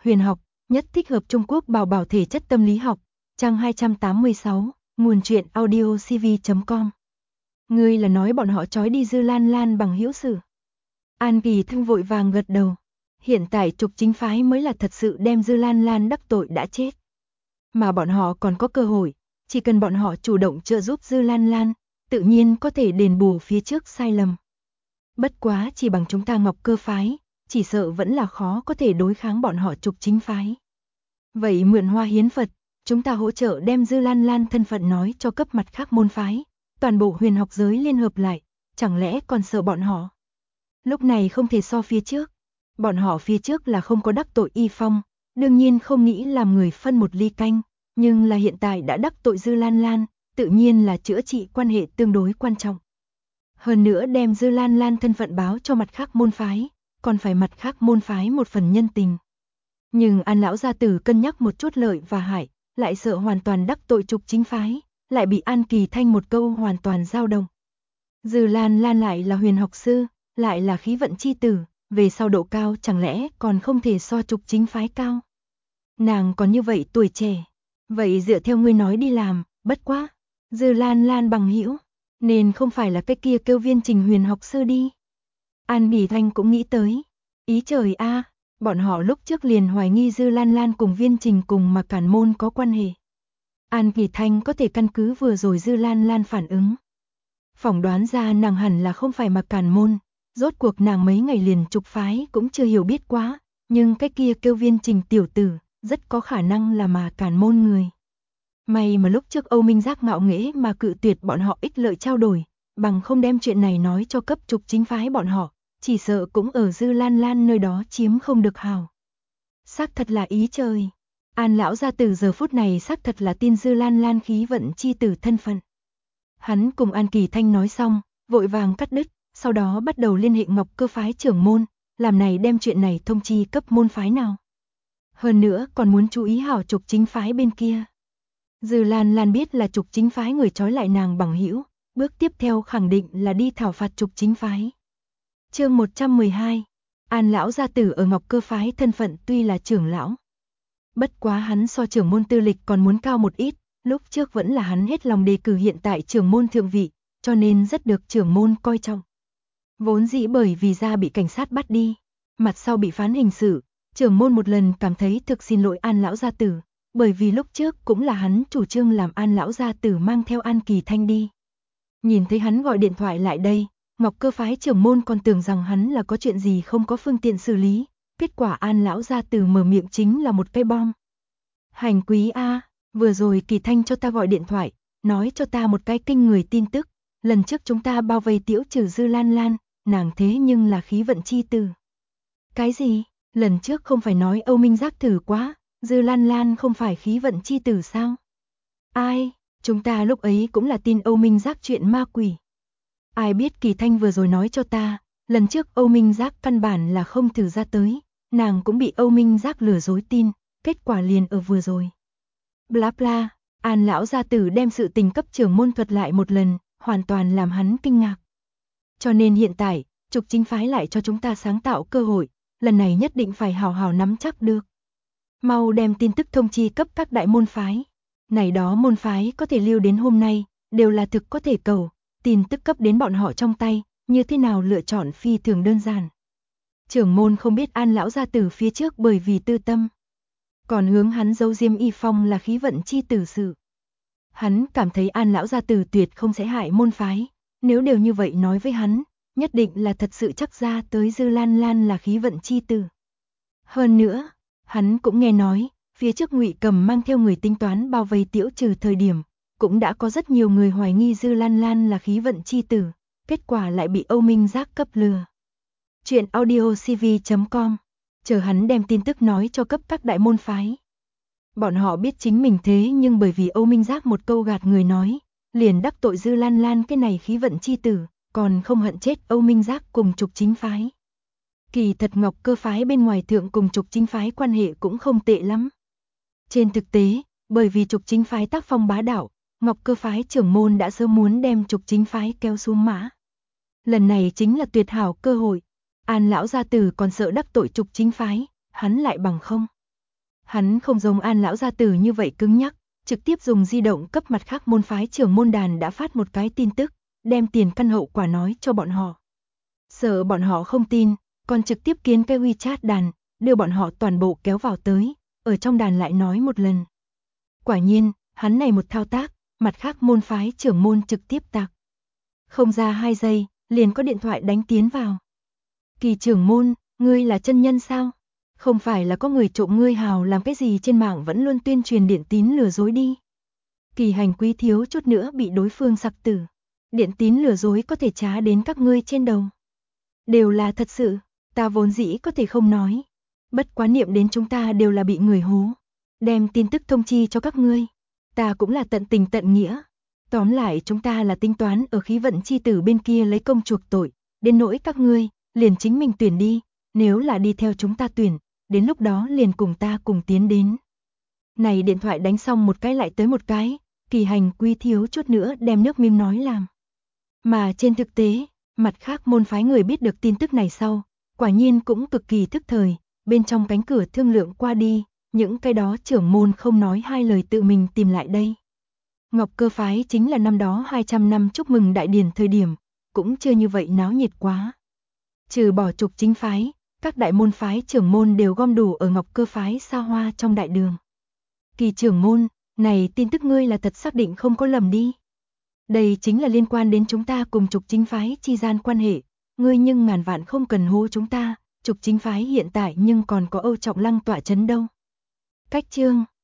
Huyền học, nhất thích hợp Trung Quốc bảo bảo thể chất tâm lý học, trang 286, nguồn truyện audiocv.com. Ngươi là nói bọn họ trói đi Dư Lan Lan bằng hữu sự. An Kỳ Thanh vội vàng gật đầu. Hiện tại trục chính phái mới là thật sự đem Dư Lan Lan đắc tội đã chết. Mà bọn họ còn có cơ hội, chỉ cần bọn họ chủ động trợ giúp Dư Lan Lan, tự nhiên có thể đền bù phía trước sai lầm. Bất quá chỉ bằng chúng ta Ngọc Cơ phái, chỉ sợ vẫn là khó có thể đối kháng bọn họ trục chính phái. Vậy mượn Hoa Hiến Phật, chúng ta hỗ trợ đem Dư Lan Lan thân phận nói cho cấp mặt khác môn phái, toàn bộ huyền học giới liên hợp lại, chẳng lẽ còn sợ bọn họ? Lúc này không thể so phía trước, bọn họ phía trước là không có đắc tội Y Phong, đương nhiên không nghĩ làm người phân một ly canh, nhưng là hiện tại đã đắc tội Dư Lan Lan, tự nhiên là chữa trị quan hệ tương đối quan trọng. Hơn nữa đem Dư Lan Lan thân phận báo cho mặt khác môn phái, còn phải mặt khác môn phái một phần nhân tình. Nhưng An lão gia tử cân nhắc một chút lợi và hại, lại sợ hoàn toàn đắc tội trục chính phái, lại bị An Kỳ Thanh một câu hoàn toàn dao động. Dư Lan Lan lại là huyền học sư, lại là khí vận chi tử, về sau độ cao chẳng lẽ còn không thể so trục chính phái cao. Nàng còn như vậy tuổi trẻ, vậy dựa theo ngươi nói đi làm, bất quá, Dư Lan Lan bằng hữu, nên không phải là cái kia kêu Viên Trình huyền học sư đi. An Bỉ Thanh cũng nghĩ tới, ý trời a, bọn họ lúc trước liền hoài nghi Dư Lan Lan cùng Viên Trình cùng Mạc Cản Môn có quan hệ. An Bỉ Thanh có thể căn cứ vừa rồi Dư Lan Lan phản ứng, phỏng đoán ra nàng hẳn là không phải Mạc Cản Môn, rốt cuộc nàng mấy ngày liền trục phái cũng chưa hiểu biết quá, nhưng cái kia kêu Viên Trình tiểu tử, rất có khả năng là Mạc Cản Môn người. May mà lúc trước Âu Minh Giác ngạo nghễ mà cự tuyệt bọn họ ích lợi trao đổi, bằng không đem chuyện này nói cho cấp trục chính phái bọn họ, chỉ sợ cũng ở Dư Lan Lan nơi đó chiếm không được hào. Xác thật là ý trời. An lão gia tử giờ phút này xác thật là tin Dư Lan Lan khí vận chi tử thân phận. Hắn cùng An Kỳ Thanh nói xong, vội vàng cắt đứt, sau đó bắt đầu liên hệ Ngọc Cơ phái trưởng môn, làm này đem chuyện này thông chi cấp môn phái nào. Hơn nữa còn muốn chú ý hảo trục chính phái bên kia. Dư Lan Lan biết là trục chính phái người trói lại nàng bằng hữu, bước tiếp theo khẳng định là đi thảo phạt trục chính phái. Chương 112. An lão gia tử ở Ngọc Cơ phái thân phận tuy là trưởng lão, bất quá hắn so trưởng môn tư lịch còn muốn cao một ít, lúc trước vẫn là hắn hết lòng đề cử hiện tại trưởng môn thượng vị, cho nên rất được trưởng môn coi trọng. Vốn dĩ bởi vì ra bị cảnh sát bắt đi, mặt sau bị phán hình sự, trưởng môn một lần cảm thấy thực xin lỗi An lão gia tử, bởi vì lúc trước cũng là hắn chủ trương làm An lão gia tử mang theo An Kỳ Thanh đi. Nhìn thấy hắn gọi điện thoại lại đây, Ngọc Cơ phái trưởng môn còn tưởng rằng hắn là có chuyện gì không có phương tiện xử lý, kết quả An lão gia tử mở miệng chính là một cây bom. Hành quý a, vừa rồi Kỳ Thanh cho ta gọi điện thoại, nói cho ta một cái kinh người tin tức, lần trước chúng ta bao vây tiễu trừ Dư Lan Lan, nàng thế nhưng là khí vận chi tử. Cái gì? Lần trước không phải nói Âu Minh Giác thử quá, Dư Lan Lan không phải khí vận chi tử sao? Ai? Chúng ta lúc ấy cũng là tin Âu Minh Giác chuyện ma quỷ. Ai biết Kỳ Thanh vừa rồi nói cho ta, lần trước Âu Minh Giác căn bản là không thử ra tới, nàng cũng bị Âu Minh Giác lừa dối tin, kết quả liền ở vừa rồi. Bla bla, An lão gia tử đem sự tình cấp trưởng môn thuật lại một lần, hoàn toàn làm hắn kinh ngạc. Cho nên hiện tại, trục chính phái lại cho chúng ta sáng tạo cơ hội, lần này nhất định phải hào hào nắm chắc được. Mau đem tin tức thông chi cấp các đại môn phái. Này đó môn phái có thể lưu đến hôm nay, đều là thực có thể cầu, tin tức cấp đến bọn họ trong tay, như thế nào lựa chọn phi thường đơn giản. Trưởng môn không biết An lão gia tử phía trước bởi vì tư tâm, còn hướng hắn giấu diêm Y Phong là khí vận chi tử sự. Hắn cảm thấy An lão gia tử tuyệt không sẽ hại môn phái, nếu đều như vậy nói với hắn, nhất định là thật sự chắc ra tới Dư Lan Lan là khí vận chi tử. Hơn nữa, hắn cũng nghe nói, phía trước Ngụy Cầm mang theo người tính toán bao vây tiễu trừ thời điểm, cũng đã có rất nhiều người hoài nghi Dư Lan Lan là khí vận chi tử, kết quả lại bị Âu Minh Giác cấp lừa. Chuyện audiocv.com, chờ hắn đem tin tức nói cho cấp các đại môn phái. Bọn họ biết chính mình thế nhưng bởi vì Âu Minh Giác một câu gạt người nói, liền đắc tội Dư Lan Lan cái này khí vận chi tử, còn không hận chết Âu Minh Giác cùng trục chính phái. Kỳ thật Ngọc Cơ phái bên ngoài thượng cùng trục chính phái quan hệ cũng không tệ lắm. Trên thực tế, bởi vì trục chính phái tác phong bá đạo, Ngọc Cơ phái trưởng môn đã sớm muốn đem trục chính phái kéo xuống mã. Lần này chính là tuyệt hảo cơ hội. An lão gia tử còn sợ đắc tội trục chính phái, hắn lại bằng không. Hắn không giống An lão gia tử như vậy cứng nhắc, trực tiếp dùng di động cấp mặt khác môn phái trưởng môn đàn đã phát một cái tin tức, đem tiền căn hậu quả nói cho bọn họ. Sợ bọn họ không tin, còn trực tiếp kiến cái WeChat đàn, đưa bọn họ toàn bộ kéo vào tới, ở trong đàn lại nói một lần. Quả nhiên, hắn này một thao tác, mặt khác môn phái trưởng môn trực tiếp tạc. Không ra 2 giây, liền có điện thoại đánh tiến vào. Kỳ trưởng môn, ngươi là chân nhân sao? Không phải là có người trộm ngươi hào làm cái gì trên mạng vẫn luôn tuyên truyền điện tín lừa dối đi. Kỳ Hành Quý thiếu chút nữa bị đối phương sặc tử. Điện tín lừa dối có thể trá đến các ngươi trên đầu. Đều là thật sự, ta vốn dĩ có thể không nói. Bất quá niệm đến chúng ta đều là bị người hố. Đem tin tức thông chi cho các ngươi. Ta cũng là tận tình tận nghĩa. Tóm lại chúng ta là tính toán ở khí vận chi tử bên kia lấy công chuộc tội. Đến nỗi các ngươi, liền chính mình tuyển đi. Nếu là đi theo chúng ta tuyển, đến lúc đó liền cùng ta cùng tiến đến. Này điện thoại đánh xong một cái lại tới một cái, Kỳ Hành Quý thiếu chút nữa đem nước miếng nói làm. Mà trên thực tế, mặt khác môn phái người biết được tin tức này sau, quả nhiên cũng cực kỳ thức thời, bên trong cánh cửa thương lượng qua đi, những cái đó trưởng môn không nói hai lời tự mình tìm lại đây. Ngọc Cơ phái chính là năm đó 200 năm chúc mừng đại điển thời điểm, cũng chưa như vậy náo nhiệt quá. Trừ bỏ trục chính phái, các đại môn phái trưởng môn đều gom đủ ở Ngọc Cơ phái xa hoa trong đại đường. Kỳ trưởng môn, này tin tức ngươi là thật xác định không có lầm đi. Đây chính là liên quan đến chúng ta cùng trục chính phái chi gian quan hệ, ngươi nhưng ngàn vạn không cần hô chúng ta, trục chính phái hiện tại nhưng còn có Âu Trọng Lăng tỏa chấn đâu. Cách chương